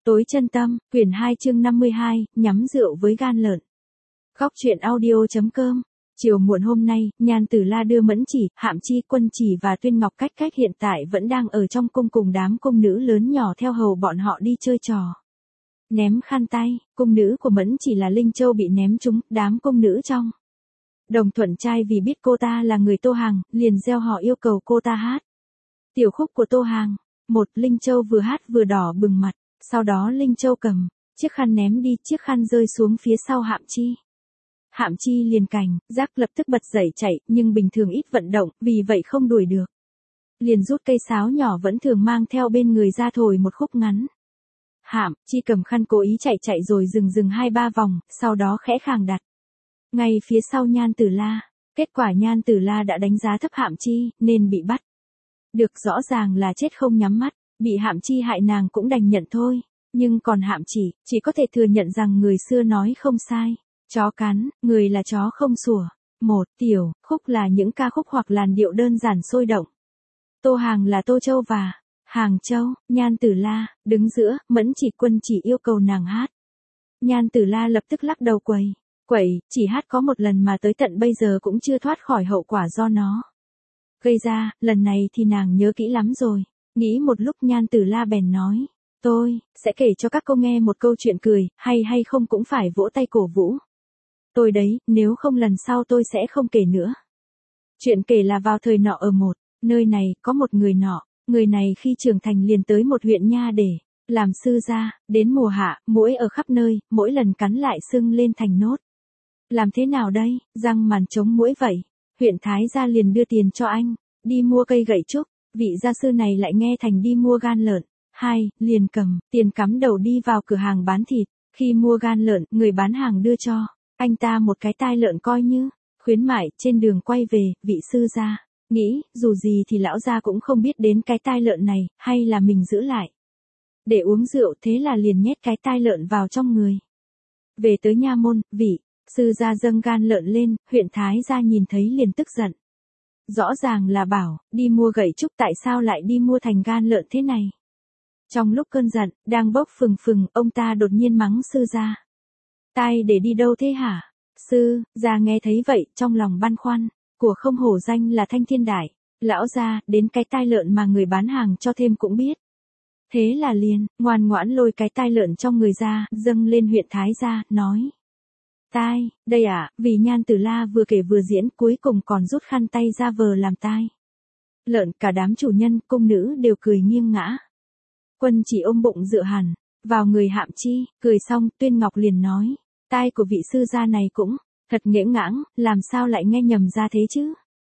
Tối chân tâm, quyển 2 chương 52, nhắm rượu với gan lợn. Góc truyện audio.com. Chiều muộn hôm nay, Nhan Tử La đưa Mẫn Chỉ, Hạm Chi, Quân Chỉ và Tuyên Ngọc Cách hiện tại vẫn đang ở trong cung cùng đám cung nữ lớn nhỏ theo hầu bọn họ đi chơi trò. Ném khăn tay, cung nữ của Mẫn Chỉ là Linh Châu bị ném trúng, đám cung nữ trong Đồng Thuận trai vì biết cô ta là người Tô Hàng, liền gieo họ yêu cầu cô ta hát tiểu khúc của Tô Hàng. Một Linh Châu vừa hát vừa đỏ bừng mặt. Sau đó Linh Châu cầm chiếc khăn ném đi, chiếc khăn rơi xuống phía sau Hạm Chi. Hạm Chi liền cảnh giác lập tức bật dậy chạy, nhưng bình thường ít vận động, vì vậy không đuổi được. Liền rút cây sáo nhỏ vẫn thường mang theo bên người ra thổi một khúc ngắn. Hạm Chi cầm khăn cố ý chạy rồi dừng 2-3 vòng, sau đó khẽ khàng đặt ngay phía sau Nhan Tử La. Kết quả Nhan Tử La đã đánh giá thấp Hạm Chi, nên bị bắt. Được rõ ràng là chết không nhắm mắt. Bị Hạm Chi hại nàng cũng đành nhận thôi, nhưng còn Hạm chỉ có thể thừa nhận rằng người xưa nói không sai. Chó cắn, người là chó không sủa. Một tiểu khúc là những ca khúc hoặc làn điệu đơn giản sôi động. Tô Hàng là Tô Châu và Hàng Châu, Nhan Tử La đứng giữa, Mẫn Chỉ, Quân Chỉ yêu cầu nàng hát. Nhan Tử La lập tức lắc đầu quẩy, chỉ hát có một lần mà tới tận bây giờ cũng chưa thoát khỏi hậu quả do nó gây ra, lần này thì nàng nhớ kỹ lắm rồi. Nghĩ một lúc Nhan Tử La bèn nói, tôi sẽ kể cho các cô nghe một câu chuyện cười, hay không cũng phải vỗ tay cổ vũ tôi đấy, nếu không lần sau tôi sẽ không kể nữa. Chuyện kể là vào thời nọ ở một nơi này, có một người nọ, người này khi trưởng thành liền tới một huyện nha để làm sư gia. Đến mùa hạ, muỗi ở khắp nơi, mỗi lần cắn lại sưng lên thành nốt. Làm thế nào đây, răng màn chống muỗi vậy. Huyện Thái gia liền đưa tiền cho anh đi mua cây gậy trúc. Vị gia sư này lại nghe thành đi mua gan lợn. Liền cầm tiền cắm đầu đi vào cửa hàng bán thịt. Khi mua gan lợn, người bán hàng đưa cho anh ta một cái tai lợn coi như khuyến mại. Trên đường quay về, vị sư gia nghĩ, dù gì thì lão gia cũng không biết đến cái tai lợn này, hay là mình giữ lại để uống rượu, thế là liền nhét cái tai lợn vào trong người. Về tới nha môn, vị sư gia dâng gan lợn lên, huyện Thái gia nhìn thấy liền tức giận. Rõ ràng là bảo đi mua gậy trúc, tại sao lại đi mua thành gan lợn thế này? Trong lúc cơn giận đang bốc phừng, ông ta đột nhiên mắng sư gia. Tai để đi đâu thế hả? Sư gia nghe thấy vậy, trong lòng băn khoăn, của không hổ danh là Thanh Thiên Đại lão gia, đến cái tai lợn mà người bán hàng cho thêm cũng biết. Thế là liền ngoan ngoãn lôi cái tai lợn trong người ra, dâng lên huyện Thái gia, nói: Tai, đây à. Vì Nhan Tử La vừa kể vừa diễn, cuối cùng còn rút khăn tay ra vờ làm tai lợn. Cả đám chủ nhân, cung nữ đều cười nghiêng ngã. Quân Chỉ ôm bụng dựa hẳn vào người Hạm Chi, cười xong, Tuyên Ngọc liền nói: Tai của vị sư gia này cũng thật nghẽn ngãng, làm sao lại nghe nhầm ra thế chứ?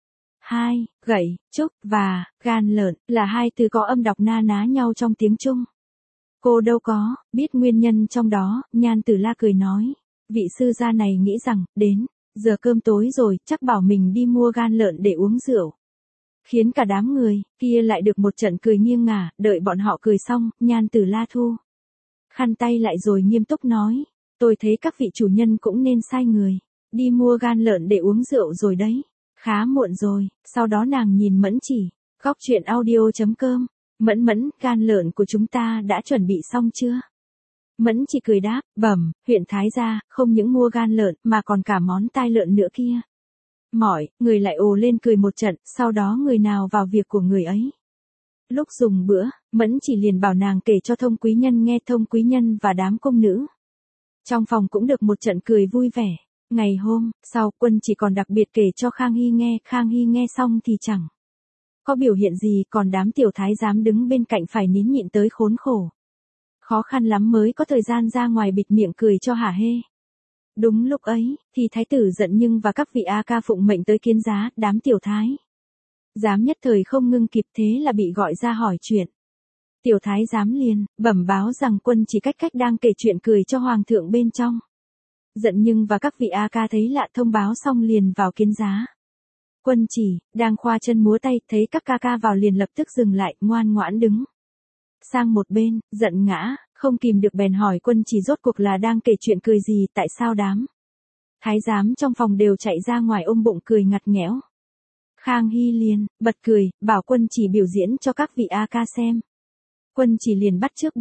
Gậy trúc và gan lợn là hai từ có âm đọc na ná nhau trong tiếng Trung. Cô đâu có biết nguyên nhân trong đó. Nhan Tử La cười nói: Vị sư gia này nghĩ rằng, đến giờ cơm tối rồi, chắc bảo mình đi mua gan lợn để uống rượu. Khiến cả đám người kia lại được một trận cười nghiêng ngả. Đợi bọn họ cười xong, Nhan Tử La thu khăn tay lại rồi nghiêm túc nói: Tôi thấy các vị chủ nhân cũng nên sai người đi mua gan lợn để uống rượu rồi đấy. Khá muộn rồi. Sau đó nàng nhìn Mẫn Chỉ. Góc truyện audio.com. Mẫn, gan lợn của chúng ta đã chuẩn bị xong chưa? Mẫn Chỉ cười đáp, bẩm, huyện Thái gia không những mua gan lợn mà còn cả món tai lợn nữa kia. Mọi người lại ồ lên cười một trận, sau đó người nào vào việc của người ấy. Lúc dùng bữa, Mẫn Chỉ liền bảo nàng kể cho Thông Quý Nhân nghe. Thông Quý Nhân và đám cung nữ trong phòng cũng được một trận cười vui vẻ. Ngày hôm sau, Quân Chỉ còn đặc biệt kể cho Khang Hy nghe. Khang Hy nghe xong thì chẳng có biểu hiện gì, còn đám tiểu thái giám đứng bên cạnh phải nín nhịn tới khốn khổ. Khó khăn lắm mới có thời gian ra ngoài bịt miệng cười cho hả hê. Đúng lúc ấy, thì thái tử giận nhưng và các vị A ca phụng mệnh tới kiến giá. Đám tiểu thái giám nhất thời không ngưng kịp, thế là bị gọi ra hỏi chuyện. Tiểu thái giám liền bẩm báo rằng Quân Chỉ cách đang kể chuyện cười cho hoàng thượng bên trong. Giận nhưng và các vị A ca thấy lạ, thông báo xong liền vào kiến giá. Quân Chỉ đang khoa chân múa tay, thấy các ca vào liền lập tức dừng lại, ngoan ngoãn đứng sang một bên. Giận ngã không kìm được bèn hỏi Quân Chỉ rốt cuộc là đang kể chuyện cười gì, tại sao đám thái giám trong phòng đều chạy ra ngoài ôm bụng cười ngặt nghẽo. Khang Hy liền bật cười, bảo Quân Chỉ biểu diễn cho các vị A ca xem. Quân Chỉ liền bắt chước bộ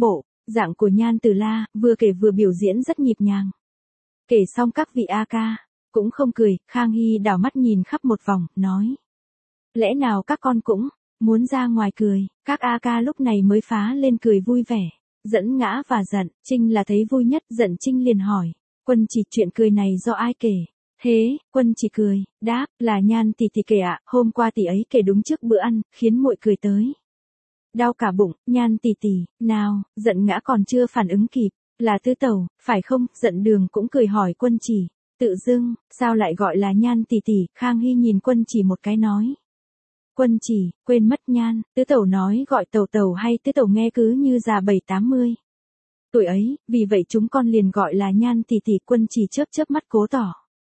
Dạng của Nhan Tử La, vừa kể vừa biểu diễn rất nhịp nhàng. Kể xong các vị A ca, cũng không cười, Khang Hy đảo mắt nhìn khắp một vòng, nói. Lẽ nào các con cũng muốn ra ngoài cười, các A ca lúc này mới phá lên cười vui vẻ. Dẫn Ngã và Giận Trinh là thấy vui nhất, Giận Trinh liền hỏi. Quân Chỉ, chuyện cười này do ai kể? Thế, Quân Chỉ cười, đáp, là Nhan tỷ tỷ kể ạ, hôm qua tỷ ấy kể đúng trước bữa ăn, khiến muội cười tới. Đau cả bụng, Nhan tỷ tỷ, nào, Giận Ngã còn chưa phản ứng kịp, là Tứ Tẩu, phải không? Giận Đường cũng cười hỏi Quân Chỉ, tự dưng, sao lại gọi là Nhan tỷ tỷ? Khang Hy nhìn Quân Chỉ một cái nói. Quân Chỉ, quên mất Nhan, Tứ Tẩu nói gọi Tẩu Tẩu hay Tứ Tẩu nghe cứ như già 7-80 tuổi ấy, vì vậy chúng con liền gọi là Nhan tỷ tỷ. Quân Chỉ chớp chớp mắt cố tỏ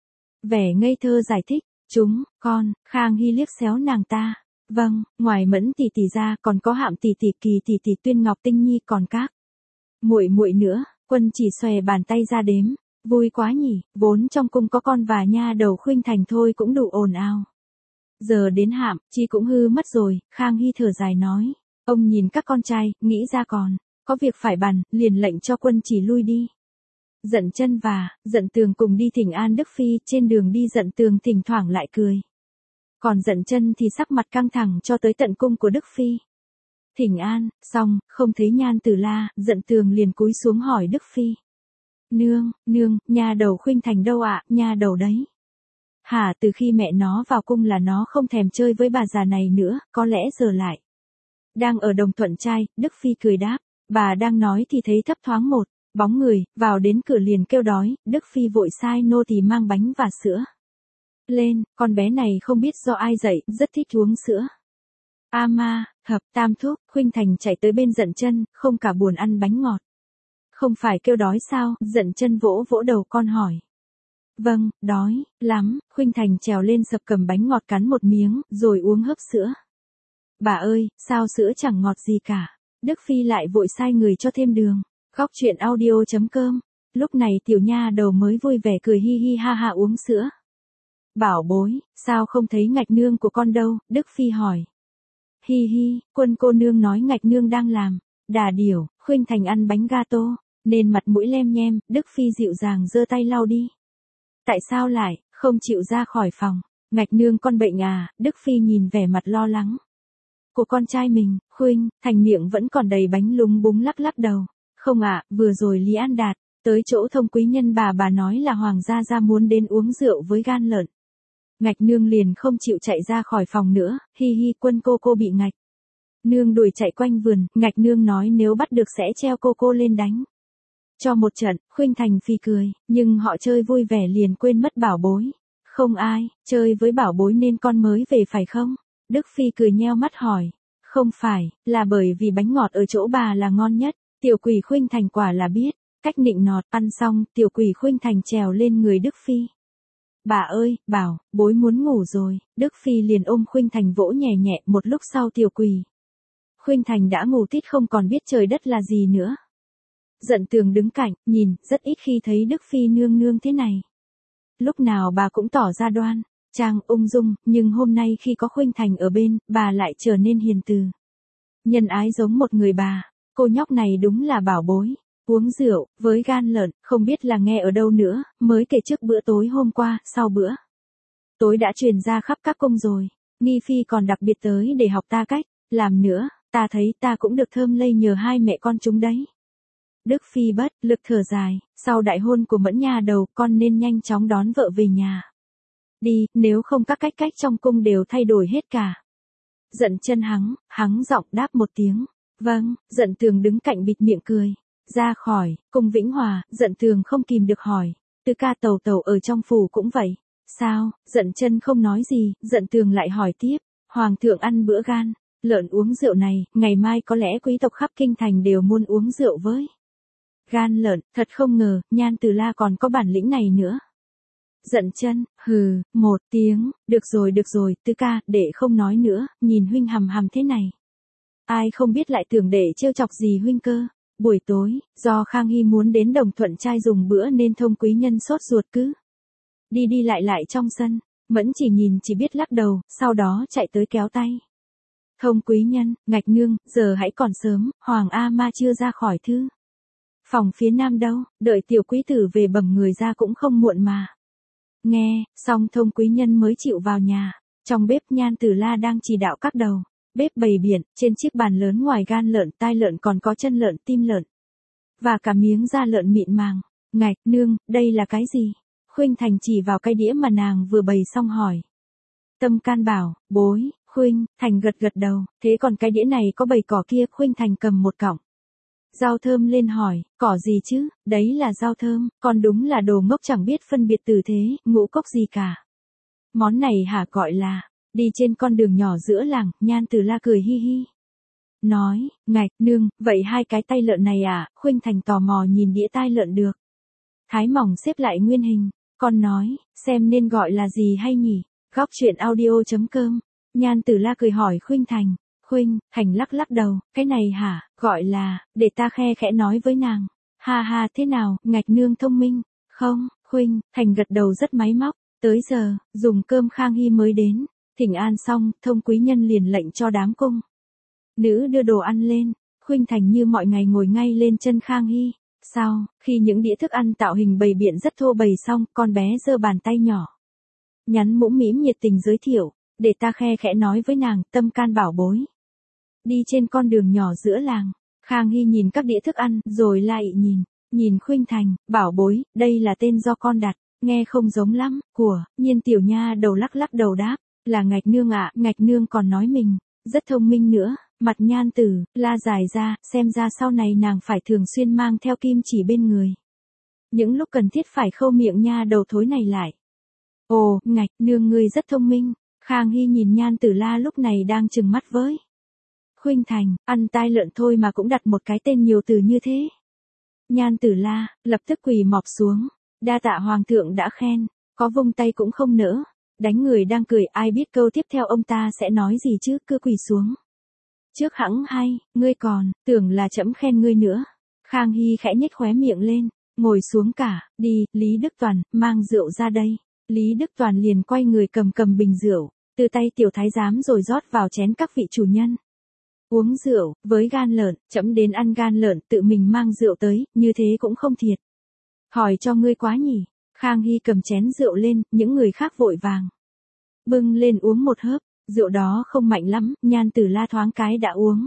vẻ ngây thơ giải thích, chúng con. Khang Hy liếc xéo nàng ta. Vâng, ngoài Mẫn tỷ tỷ ra còn có Hạm tỷ tỷ, Kỳ tỷ tỷ, Tuyên Ngọc, Tinh Nhi, còn các muội muội nữa. Quân Chỉ xòe bàn tay ra đếm, vui quá nhỉ, vốn trong cung có con và nha đầu Khuynh Thành thôi cũng đủ ồn ào. Giờ đến Hạm Chi cũng hư mất rồi. Khang Hy thở dài nói, ông nhìn các con trai, nghĩ ra còn có việc phải bàn, liền lệnh cho Quân Chỉ lui đi. Giận Chân và Giận Tường cùng đi thỉnh an Đức Phi, trên đường đi Giận Tường thỉnh thoảng lại cười. Còn Giận Chân thì sắc mặt căng thẳng cho tới tận cung của Đức Phi. Thỉnh an, xong, không thấy Nhan Tử La, Giận Tường liền cúi xuống hỏi Đức Phi. Nương, nha đầu Khuynh Thành đâu ạ? Nha đầu đấy. Hả, từ khi mẹ nó vào cung là nó không thèm chơi với bà già này nữa, có lẽ giờ lại đang ở Đồng Thuận trai. Đức Phi cười đáp, bà đang nói thì thấy thấp thoáng một bóng người, vào đến cửa liền kêu đói. Đức Phi vội sai nô tỳ mang bánh và sữa lên, con bé này không biết do ai dạy, rất thích uống sữa. A ma, thập, tam thúc. Khuynh Thành chạy tới bên Giận Chân, không cả buồn ăn bánh ngọt. Không phải kêu đói sao? Giận Chân vỗ vỗ đầu con hỏi. Vâng, đói lắm. Khuynh Thành trèo lên sập cầm bánh ngọt cắn một miếng, rồi uống hớp sữa. Bà ơi, sao sữa chẳng ngọt gì cả? Đức Phi lại vội sai người cho thêm đường. Góc truyện audio.com. Lúc này tiểu nha đầu mới vui vẻ cười hi hi ha ha uống sữa. Bảo bối, sao không thấy Ngạch nương của con đâu? Đức Phi hỏi. Hi hi, Quân cô nương nói Ngạch nương đang làm đà điểu. Khuynh Thành ăn bánh gato, nên mặt mũi lem nhem. Đức Phi dịu dàng giơ tay lau đi. Tại sao lại không chịu ra khỏi phòng? Ngạch nương con bệnh à? Đức Phi nhìn vẻ mặt lo lắng của con trai mình. Khuynh Thành miệng vẫn còn đầy bánh, lúng búng lắc lắc đầu. Không ạ, vừa rồi Lý An Đạt tới chỗ Thông quý nhân bà nói là Hoàng gia muốn đến uống rượu với gan lợn. Ngạch nương liền không chịu chạy ra khỏi phòng nữa. Hi hi, Quân cô bị Ngạch nương đuổi chạy quanh vườn. Ngạch nương nói nếu bắt được sẽ treo cô lên đánh cho một trận. Khuynh Thành phì cười, nhưng họ chơi vui vẻ liền quên mất bảo bối. Không ai chơi với bảo bối nên con mới về phải không? Đức Phi cười nheo mắt hỏi. Không phải, là bởi vì bánh ngọt ở chỗ bà là ngon nhất. Tiểu quỷ Khuynh Thành quả là biết cách nịnh nọt. Ăn xong, tiểu quỷ Khuynh Thành trèo lên người Đức Phi. Bà ơi, bảo bối muốn ngủ rồi. Đức Phi liền ôm Khuynh Thành vỗ nhẹ nhẹ. Một lúc sau tiểu quỷ Khuynh Thành đã ngủ tít không còn biết trời đất là gì nữa. Giận Tường đứng cạnh, nhìn, rất ít khi thấy Đức Phi nương thế này. Lúc nào bà cũng tỏ ra đoan trang ung dung, nhưng hôm nay khi có Khuynh Thành ở bên, bà lại trở nên hiền từ, nhân ái giống một người bà. Cô nhóc này đúng là bảo bối. Uống rượu với gan lợn, không biết là nghe ở đâu nữa, mới kể trước bữa tối hôm qua. Sau bữa tối đã truyền ra khắp các cung rồi. Nghi Phi còn đặc biệt tới để học ta cách làm nữa. Ta thấy ta cũng được thơm lây nhờ hai mẹ con chúng đấy. Đức Phi bất lực thở dài, sau đại hôn của Mẫn nha đầu, con nên nhanh chóng đón vợ về nhà đi, nếu không các cách trong cung đều thay đổi hết cả. Giận Chân hắng giọng đáp một tiếng. Vâng. Giận Tường đứng cạnh bịt miệng cười. Ra khỏi cung Vĩnh Hòa, Giận Tường không kìm được hỏi. Tứ ca Tẩu Tẩu ở trong phủ cũng vậy sao? Giận Chân không nói gì. Giận Tường lại hỏi tiếp. Hoàng thượng ăn bữa gan lợn uống rượu này, ngày mai có lẽ quý tộc khắp kinh thành đều muốn uống rượu với gan lợn. Thật không ngờ, Nhan Tử La còn có bản lĩnh này nữa. Giận Chân hừ một tiếng. Được rồi, Tứ ca, để không nói nữa. Nhìn huynh hầm thế này, ai không biết lại tưởng để trêu chọc gì huynh cơ. Buổi tối, do Khang Hy muốn đến Đồng Thuận trai dùng bữa nên Thông quý nhân sốt ruột cứ đi lại trong sân. Mẫn chỉ nhìn chỉ biết lắc đầu, sau đó chạy tới kéo tay. Thông quý nhân, Ngạch nương, giờ hãy còn sớm, Hoàng A Ma chưa ra khỏi thư Phòng phía nam đâu, đợi tiểu quý tử về bẩm người ra cũng không muộn mà. Nghe, xong Thông quý nhân mới chịu vào nhà. Trong bếp Nhan Tử La đang chỉ đạo các đầu. Bếp bày biển, trên chiếc bàn lớn ngoài gan lợn, tai lợn còn có chân lợn, tim lợn. Và cả miếng da lợn mịn màng. Ngạch, nương, đây là cái gì? Khuynh Thành chỉ vào cái đĩa mà nàng vừa bày xong hỏi. Tâm Can bảo, bối. Khuynh Thành gật gật đầu, thế còn cái đĩa này có bầy cỏ kia? Khuynh Thành cầm một cọng rau thơm lên hỏi, cỏ gì chứ? Đấy là rau thơm, con đúng là đồ ngốc chẳng biết phân biệt từ thế, ngũ cốc gì cả. Món này hả? Gọi là, đi trên con đường nhỏ giữa làng, Nhan Tử La cười hi hi. Nói, ngạch, nương, vậy hai cái tay lợn này à? Khuynh Thành tò mò nhìn đĩa tai lợn được. Thái mỏng xếp lại nguyên hình, con nói, xem nên gọi là gì hay nhỉ? Góc truyện audio.com. Nhan Tử La cười hỏi Khuynh Thành. Khuynh Thành lắc lắc đầu, cái này hả? Gọi là, để ta khe khẽ nói với nàng. Ha ha, thế nào? Ngạch nương thông minh. Không, Khuynh Thành gật đầu rất máy móc. Tới giờ, dùng cơm Khang Hy mới đến. Thỉnh an xong, Thông quý nhân liền lệnh cho đám cung nữ đưa đồ ăn lên. Khuynh Thành như mọi ngày ngồi ngay lên chân Khang Hy. Sau, khi những đĩa thức ăn tạo hình bày biện rất thô bày xong, con bé giơ bàn tay nhỏ, nhắn mũm mĩm nhiệt tình giới thiệu, để ta khe khẽ nói với nàng, Tâm Can bảo bối. Đi trên con đường nhỏ giữa làng, Khang Hy nhìn các đĩa thức ăn, rồi lại nhìn Khuynh Thành, bảo bối, đây là tên do con đặt, nghe không giống lắm, của, nhiên tiểu nha đầu lắc lắc đầu đáp, là Ngạch nương ạ. Ngạch nương còn nói mình rất thông minh nữa. Mặt Nhan Tử La dài ra, xem ra sau này nàng phải thường xuyên mang theo kim chỉ bên người. Những lúc cần thiết phải khâu miệng nha đầu thối này lại. Ồ, Ngạch nương ngươi rất thông minh. Khang Hy nhìn Nhan Tử La lúc này đang trừng mắt với Khuynh Thành, ăn tai lợn thôi mà cũng đặt một cái tên nhiều từ như thế. Nhan Tử La lập tức quỳ mọp xuống, đa tạ hoàng thượng đã khen, có vung tay cũng không nỡ. Đánh người đang cười, ai biết câu tiếp theo ông ta sẽ nói gì chứ, cứ quỳ xuống. Trước hẵng hay, ngươi còn tưởng là trẫm khen ngươi nữa. Khang Hy khẽ nhếch khóe miệng lên, ngồi xuống cả, đi, Lý Đức Toàn, mang rượu ra đây. Lý Đức Toàn liền quay người cầm bình rượu, từ tay tiểu thái giám rồi rót vào chén các vị chủ nhân. Uống rượu, với gan lợn, trẫm đến ăn gan lợn, tự mình mang rượu tới, như thế cũng không thiệt. Hỏi cho ngươi quá nhỉ. Khang Hy cầm chén rượu lên, những người khác vội vàng bưng lên uống một hớp, rượu đó không mạnh lắm, Nhan Tử La thoáng cái đã uống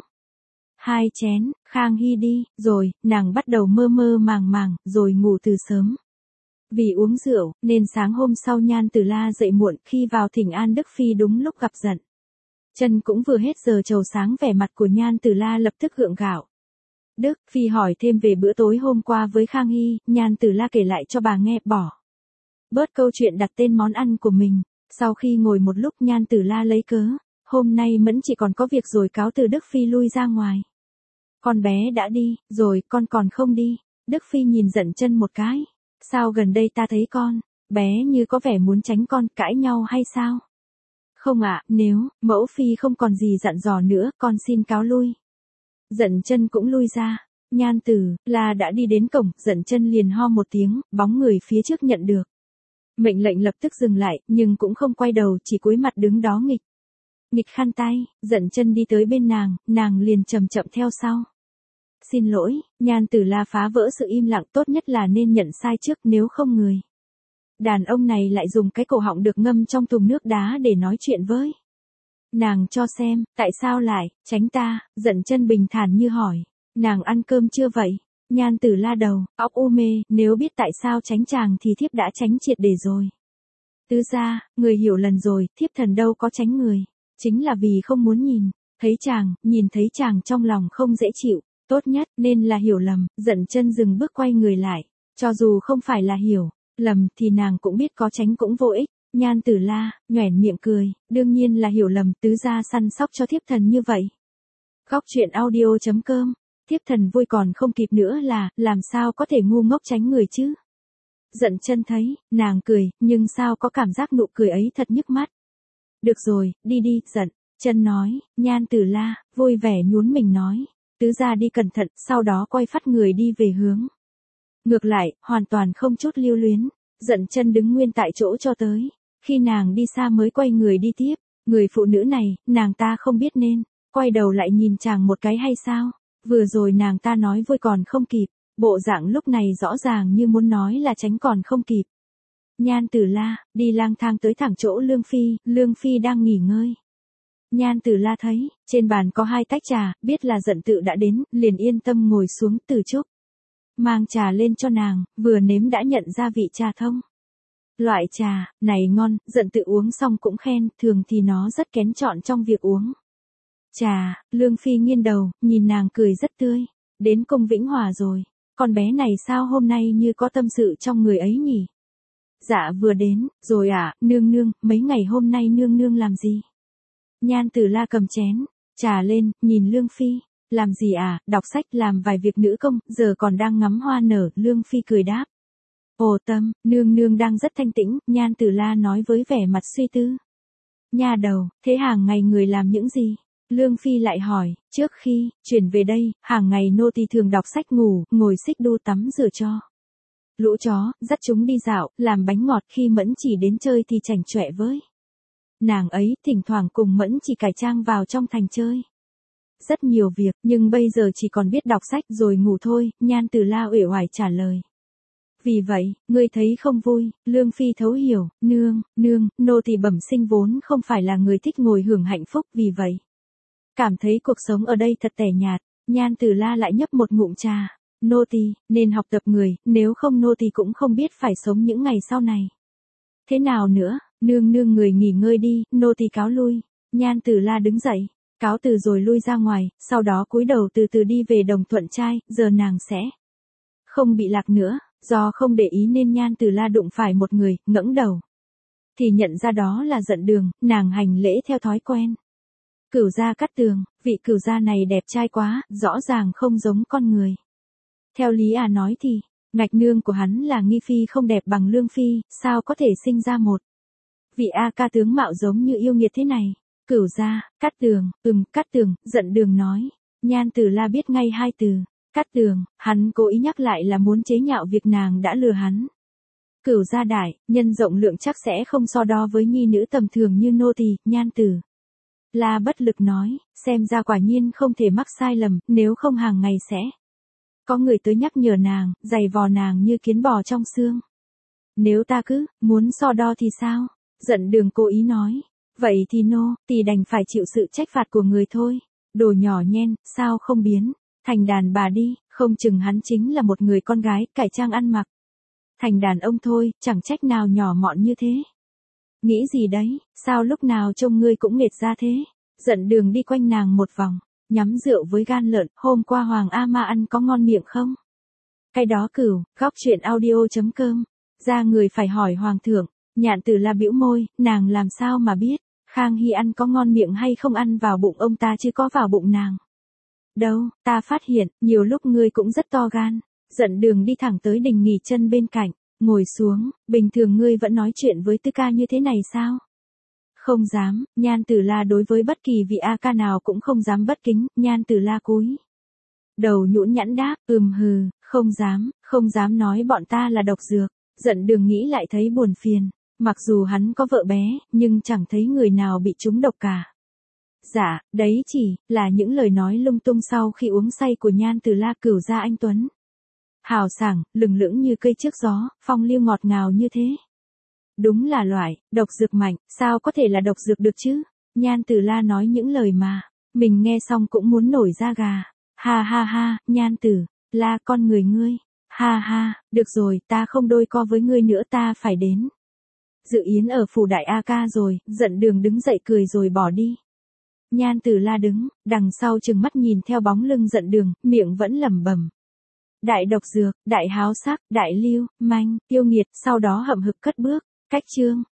2 chén. Khang Hy đi, rồi, nàng bắt đầu mơ mơ màng màng, rồi ngủ từ sớm. Vì uống rượu, nên sáng hôm sau Nhan Tử La dậy muộn, khi vào thỉnh an Đức Phi đúng lúc gặp giận. Chân cũng vừa hết giờ chầu sáng, vẻ mặt của Nhan Tử La lập tức gượng gạo. Đức Phi hỏi thêm về bữa tối hôm qua với Khang Hy, Nhan Tử La kể lại cho bà nghe, bỏ bớt câu chuyện đặt tên món ăn của mình. Sau khi ngồi một lúc Nhan Tử La lấy cớ, hôm nay Mẫn chỉ còn có việc rồi cáo từ Đức Phi lui ra ngoài. Con bé đã đi, rồi, con còn không đi. Đức Phi nhìn Dận Chân một cái. Sao gần đây ta thấy con bé như có vẻ muốn tránh con, cãi nhau hay sao? Không ạ, nếu mẫu phi không còn gì dặn dò nữa, con xin cáo lui. Dận Chân cũng lui ra. Nhan Tử La đã đi đến cổng, Dận Chân liền ho một tiếng, bóng người phía trước nhận được mệnh lệnh lập tức dừng lại, nhưng cũng không quay đầu, chỉ cúi mặt đứng đó nghịch khăn tay. Dận Chân đi tới bên nàng liền chậm chậm theo sau. Xin lỗi. Nhan Tử La phá vỡ sự im lặng, tốt nhất là nên nhận sai trước, nếu không người đàn ông này lại dùng cái cổ họng được ngâm trong thùng nước đá để nói chuyện với nàng cho xem, tại sao lại tránh ta? Dận Chân bình thản như hỏi, nàng ăn cơm chưa vậy? Nhan Tử La đầu óc u mê, nếu biết tại sao tránh chàng thì thiếp đã tránh triệt để rồi. Tứ gia, người hiểu lầm rồi, thiếp thần đâu có tránh người, chính là vì không muốn nhìn thấy chàng trong lòng không dễ chịu, tốt nhất nên là hiểu lầm. Dận Chân dừng bước quay người lại, cho dù không phải là hiểu lầm thì nàng cũng biết có tránh cũng vô ích. Nhan Tử La nhoẻn miệng cười, đương nhiên là hiểu lầm, tứ gia săn sóc cho thiếp thần như vậy. Góc truyện audio.com. Thiếp thần vui còn không kịp nữa là, làm sao có thể ngu ngốc tránh người chứ? Dận Chân thấy nàng cười, nhưng sao có cảm giác nụ cười ấy thật nhức mắt. Được rồi, đi đi. Dận Chân nói. Nhan Tử La vui vẻ nhún mình nói, tứ gia đi cẩn thận, sau đó quay phắt người đi về hướng ngược lại, hoàn toàn không chút lưu luyến. Dận Chân đứng nguyên tại chỗ cho tới khi nàng đi xa mới quay người đi tiếp. Người phụ nữ này, nàng ta không biết nên quay đầu lại nhìn chàng một cái hay sao? Vừa rồi nàng ta nói vui còn không kịp, bộ dạng lúc này rõ ràng như muốn nói là tránh còn không kịp. Nhan Tử La, đi lang thang tới thẳng chỗ Lương Phi đang nghỉ ngơi. Nhan Tử La thấy, trên bàn có 2 tách trà, biết là Dận Tự đã đến, liền yên tâm ngồi xuống từ chúc. Mang trà lên cho nàng, vừa nếm đã nhận ra vị trà thông. Loại trà này ngon, Dận Tự uống xong cũng khen, thường thì nó rất kén chọn trong việc uống trà. Lương Phi nghiêng đầu, nhìn nàng cười rất tươi. Đến cung Vĩnh Hòa rồi, con bé này sao hôm nay như có tâm sự trong người ấy nhỉ? Dạ vừa đến, rồi nương nương, mấy ngày hôm nay nương nương làm gì? Nhan Tử La cầm chén trà lên, nhìn Lương Phi, làm gì đọc sách, làm vài việc nữ công, giờ còn đang ngắm hoa nở. Lương Phi cười đáp. Ồ Tâm, nương nương đang rất thanh tĩnh. Nhan Tử La nói với vẻ mặt suy tư. Nha đầu, thế hàng ngày người làm những gì? Lương Phi lại hỏi, trước khi chuyển về đây, hàng ngày nô tỳ thường đọc sách, ngủ, ngồi xích đu, tắm rửa cho lũ chó, dắt chúng đi dạo, làm bánh ngọt. Khi Mẫn Chỉ đến chơi thì chảnh chọe với nàng ấy, thỉnh thoảng cùng Mẫn Chỉ cải trang vào trong thành chơi. Rất nhiều việc, nhưng bây giờ chỉ còn biết đọc sách rồi ngủ thôi. Nhan Tử La uể oải trả lời. Vì vậy, ngươi thấy không vui? Lương Phi thấu hiểu, nương, nô tỳ bẩm sinh vốn không phải là người thích ngồi hưởng hạnh phúc, vì vậy cảm thấy cuộc sống ở đây thật tẻ nhạt. Nhan Tử La lại nhấp một ngụm trà. Nô tỳ nên học tập người, nếu không nô tỳ cũng không biết phải sống những ngày sau này thế nào nữa. Nương người nghỉ ngơi đi, nô tỳ cáo lui. Nhan Tử La đứng dậy, cáo từ rồi lui ra ngoài, sau đó cúi đầu từ từ đi về Đồng Thuận Trai. Giờ nàng sẽ không bị lạc nữa. Do không để ý nên Nhan Tử La đụng phải một người, ngẩng đầu thì nhận ra đó là Dận Đường. Nàng hành lễ theo thói quen. Cửu gia Cát Tường, vị cửu gia này đẹp trai quá, rõ ràng không giống con người. Theo lý nói thì, ngạch nương của hắn là Nghi Phi không đẹp bằng Lương Phi, sao có thể sinh ra một vị ca tướng mạo giống như yêu nghiệt thế này. Cửu gia Cát Tường, Cát Tường. Dận Đường nói. Nhan Tử La biết ngay 2 từ, Cát Tường. Hắn cố ý nhắc lại là muốn chế nhạo việc nàng đã lừa hắn. Cửu gia đại nhân rộng lượng chắc sẽ không so đo với nhi nữ tầm thường như nô tỳ. Nhan Tử La bất lực nói, xem ra quả nhiên không thể mắc sai lầm, nếu không hàng ngày sẽ có người tới nhắc nhở nàng, giày vò nàng như kiến bò trong xương. Nếu ta cứ muốn so đo thì sao? Dận Đường cố ý nói. Vậy thì nô tỳ đành phải chịu sự trách phạt của người thôi. Đồ nhỏ nhen, sao không biến thành đàn bà đi, không chừng hắn chính là một người con gái cải trang ăn mặc thành đàn ông thôi, chẳng trách nào nhỏ mọn như thế. Nghĩ gì đấy, sao lúc nào trông ngươi cũng nghệt ra thế? Dận Đường đi quanh nàng một vòng, nhắm rượu với gan lợn. Hôm qua Hoàng A Ma ăn có ngon miệng không? Cái đó Cửu, góc chuyện audio.com. Ra người phải hỏi Hoàng thượng. Nhan Tử La bĩu môi, nàng làm sao mà biết Khang Hy ăn có ngon miệng hay không, ăn vào bụng ông ta chứ có vào bụng nàng đâu. Ta phát hiện, nhiều lúc ngươi cũng rất to gan. Dận Đường đi thẳng tới đình nghỉ chân bên cạnh, ngồi xuống. Bình thường ngươi vẫn nói chuyện với Tư ca như thế này sao? Không dám. Nhan Tử La đối với bất kỳ vị ca nào cũng không dám bất kính. Nhan Tử La cúi đầu nhũn nhãn đáp, hừ, không dám nói bọn ta là độc dược. Dận Đường nghĩ lại thấy buồn phiền. Mặc dù hắn có vợ bé, nhưng chẳng thấy người nào bị trúng độc cả. Dạ, đấy chỉ là những lời nói lung tung sau khi uống say của Nhan Tử La. Cửu gia anh tuấn hào sảng, lừng lững như cây trước gió, phong lưu ngọt ngào như thế. Đúng là loại độc dược mạnh, sao có thể là độc dược được chứ? Nhan Tử La nói những lời mà mình nghe xong cũng muốn nổi da gà. Ha, Nhan Tử La con người ngươi. Ha, được rồi, ta không đôi co với ngươi nữa, ta phải đến dự yến ở phủ đại ca rồi. Dận Đường đứng dậy cười rồi bỏ đi. Nhan Tử La đứng đằng sau trừng mắt nhìn theo bóng lưng Dận Đường, miệng vẫn lẩm bẩm. Đại độc dược, đại háo sắc, đại lưu manh, yêu nghiệt. Sau đó hậm hực cất bước, cách chương.